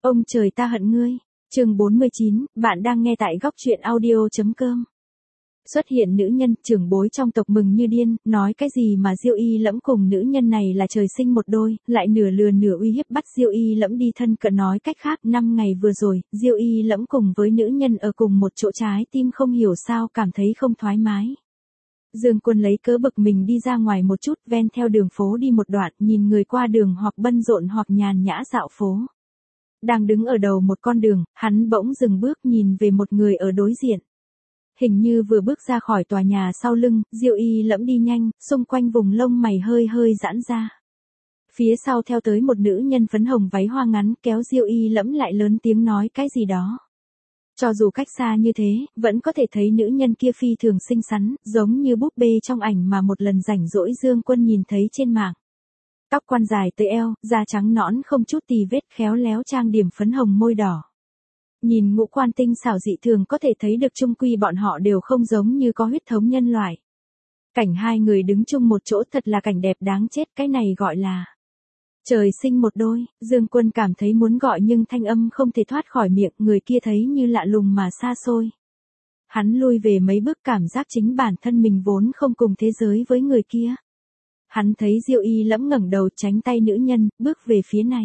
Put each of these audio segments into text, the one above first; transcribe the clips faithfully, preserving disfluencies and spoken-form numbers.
Ông trời ta hận ngươi. Chương bốn mươi chín, bạn đang nghe tại góc truyện audio chấm com. Xuất hiện nữ nhân, trưởng bối trong tộc mừng như điên, nói cái gì mà Diêu Y Lẫm cùng nữ nhân này là trời sinh một đôi, lại nửa lừa nửa uy hiếp bắt Diêu Y Lẫm đi thân cận. Nói cách khác, năm ngày vừa rồi, Diêu Y Lẫm cùng với nữ nhân ở cùng một chỗ, trái tim không hiểu sao cảm thấy không thoải mái. Dương Quân lấy cớ bực mình đi ra ngoài một chút, ven theo đường phố đi một đoạn, nhìn người qua đường hoặc bận rộn hoặc nhàn nhã dạo phố. Đang đứng ở đầu một con đường, hắn bỗng dừng bước nhìn về một người ở đối diện. Hình như vừa bước ra khỏi tòa nhà sau lưng, Diêu Y Lẫm đi nhanh, xung quanh vùng lông mày hơi hơi giãn ra. Phía sau theo tới một nữ nhân phấn hồng váy hoa ngắn, kéo Diêu Y Lẫm lại lớn tiếng nói cái gì đó. Cho dù cách xa như thế, vẫn có thể thấy nữ nhân kia phi thường xinh xắn, giống như búp bê trong ảnh mà một lần rảnh rỗi Dương Quân nhìn thấy trên mạng. Tóc quăn dài tới eo, da trắng nõn không chút tì vết, khéo léo trang điểm phấn hồng môi đỏ. Nhìn ngũ quan tinh xảo dị thường có thể thấy được chung quy bọn họ đều không giống như có huyết thống nhân loại. Cảnh hai người đứng chung một chỗ thật là cảnh đẹp đáng chết, cái này gọi là trời sinh một đôi. Dương Quân cảm thấy muốn gọi nhưng thanh âm không thể thoát khỏi miệng, người kia thấy như lạ lùng mà xa xôi. Hắn lui về mấy bước, cảm giác chính bản thân mình vốn không cùng thế giới với người kia. Hắn thấy Diêu Y Lẫm ngẩng đầu tránh tay nữ nhân, bước về phía này.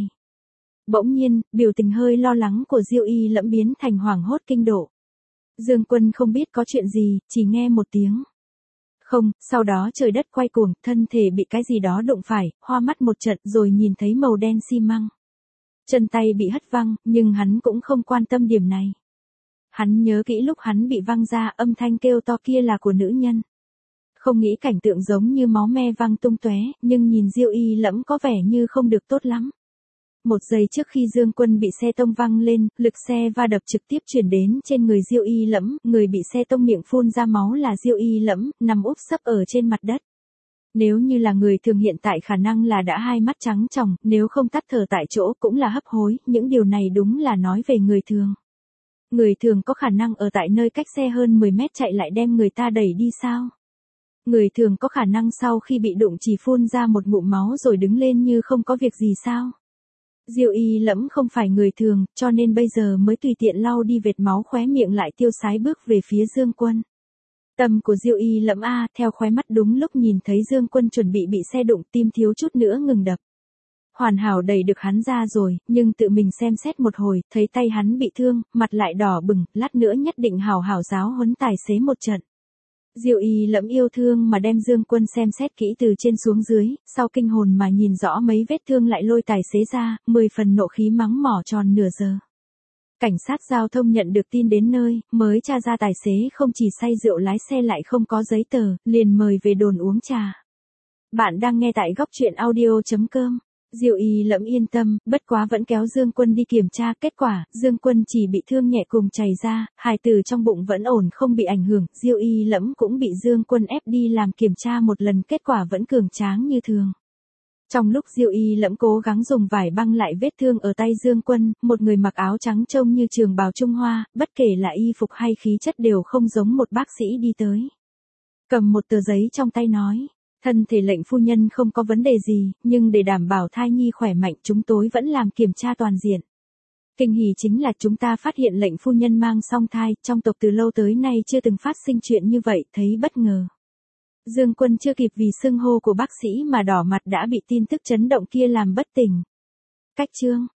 Bỗng nhiên, biểu tình hơi lo lắng của Diêu Y Lẫm biến thành hoảng hốt kinh độ. Dương Quân không biết có chuyện gì, chỉ nghe một tiếng không, sau đó trời đất quay cuồng, thân thể bị cái gì đó đụng phải, hoa mắt một trận rồi nhìn thấy màu đen xi măng. Chân tay bị hất văng, nhưng hắn cũng không quan tâm điểm này. Hắn nhớ kỹ lúc hắn bị văng ra, âm thanh kêu to kia là của nữ nhân. Không nghĩ cảnh tượng giống như máu me văng tung tóe, nhưng nhìn Diêu Y Lẫm có vẻ như không được tốt lắm. Một giây trước khi Dương Quân bị xe tông văng lên, lực xe va đập trực tiếp chuyển đến trên người Diêu Y Lẫm, người bị xe tông miệng phun ra máu là Diêu Y Lẫm, nằm úp sấp ở trên mặt đất. Nếu như là người thường hiện tại khả năng là đã hai mắt trắng tròng, nếu không tắt thở tại chỗ cũng là hấp hối, những điều này đúng là nói về người thường. Người thường có khả năng ở tại nơi cách xe hơn mười mét chạy lại đem người ta đẩy đi sao? Người thường có khả năng sau khi bị đụng chỉ phun ra một ngụm máu rồi đứng lên như không có việc gì sao? Diêu Y Lẫm không phải người thường, cho nên bây giờ mới tùy tiện lau đi vệt máu khóe miệng lại tiêu sái bước về phía Dương Quân. Tâm của Diêu Y Lẫm a, theo khóe mắt đúng lúc nhìn thấy Dương Quân chuẩn bị bị xe đụng, tim thiếu chút nữa ngừng đập. Hoàn hảo đẩy được hắn ra rồi, nhưng tự mình xem xét một hồi, thấy tay hắn bị thương, mặt lại đỏ bừng, lát nữa nhất định hảo hảo giáo huấn tài xế một trận. Diêu Y Lẫm yêu thương mà đem Dương Quân xem xét kỹ từ trên xuống dưới, sau kinh hồn mà nhìn rõ mấy vết thương lại lôi tài xế ra, mười phần nộ khí mắng mỏ tròn nửa giờ. Cảnh sát giao thông nhận được tin đến nơi, mới tra ra tài xế không chỉ say rượu lái xe lại không có giấy tờ, liền mời về đồn uống trà. Bạn đang nghe tại góc truyện audio chấm com. Diêu Y Lẫm yên tâm, bất quá vẫn kéo Dương Quân đi kiểm tra, kết quả, Dương Quân chỉ bị thương nhẹ cùng chảy ra, hài tử trong bụng vẫn ổn không bị ảnh hưởng, Diêu Y Lẫm cũng bị Dương Quân ép đi làm kiểm tra một lần, kết quả vẫn cường tráng như thường. Trong lúc Diêu Y Lẫm cố gắng dùng vải băng lại vết thương ở tay Dương Quân, một người mặc áo trắng trông như trường bào Trung Hoa, bất kể là y phục hay khí chất đều không giống một bác sĩ đi tới. Cầm một tờ giấy trong tay nói. Thân thể lệnh phu nhân không có vấn đề gì, nhưng để đảm bảo thai nhi khỏe mạnh chúng tôi vẫn làm kiểm tra toàn diện. Kinh hỉ chính là chúng ta phát hiện lệnh phu nhân mang song thai, trong tộc từ lâu tới nay chưa từng phát sinh chuyện như vậy, thấy bất ngờ. Dương Quân chưa kịp vì xưng hô của bác sĩ mà đỏ mặt đã bị tin tức chấn động kia làm bất tỉnh. Cách chương,